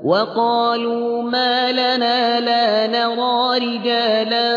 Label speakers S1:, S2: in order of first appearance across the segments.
S1: وقالوا ما لنا لا نرى رجالا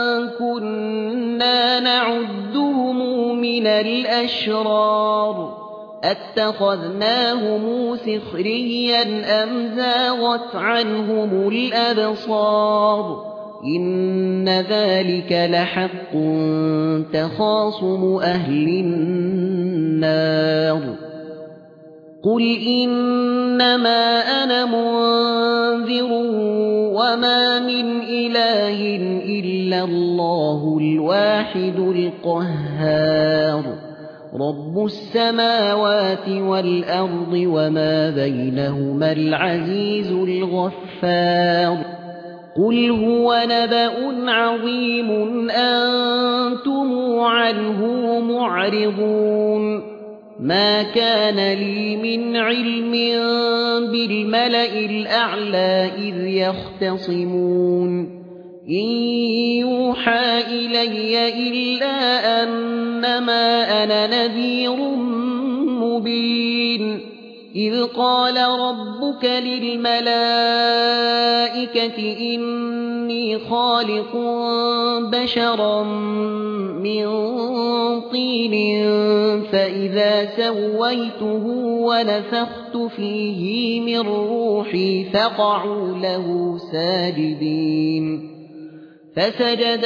S1: كنا نعدهم من الأشرار اتخذناهم سخريا أم زاغت عنهم الأبصار إن ذلك لحق تخاصم أهل النار قل إنما أنا منذر وما من إله إلا الله الواحد القهار رب السماوات والأرض وما بينهما العزيز الغفار قل هو نبأ عظيم أنتم عنه معرضون ما كان لي من علم بالملأ الأعلى إذ يختصمون إن يوحى إلي إلا أنما أنا نذير مبين إذ قال ربك للملائكة إني خالق بشرا من طين فإذا سويته ونفخت فيه من روحي فقعوا له ساجدين فسجد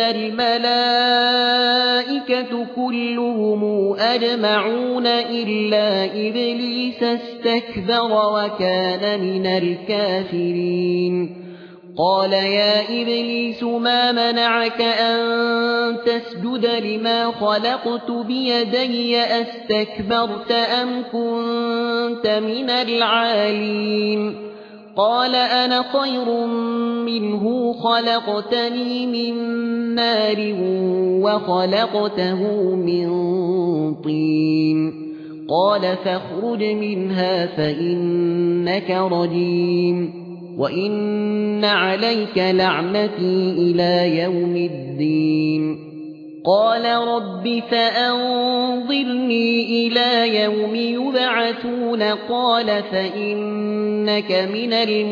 S1: الملائكة كلهم أجمعون إلا إبليس استكبر وكان من الكافرين قال يا إبليس ما منعك أن تسجد لما خلقت بيدي أستكبرت أم كنت من العالين قال أنا خير منه خلقتني من نار وخلقته من طين قال فاخرج منها فإنك رجيم وإن عليك لعنتي إلى يوم الدين قال رب فأنظرني إلى يوم يبعثون قال فإنك من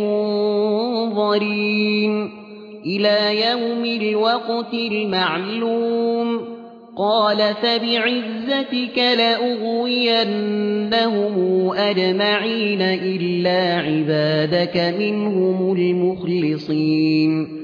S1: المنظرين إلى يوم الوقت المعلوم قال فبعزتك لأغوينهم أجمعين إلا عبادك منهم المخلصين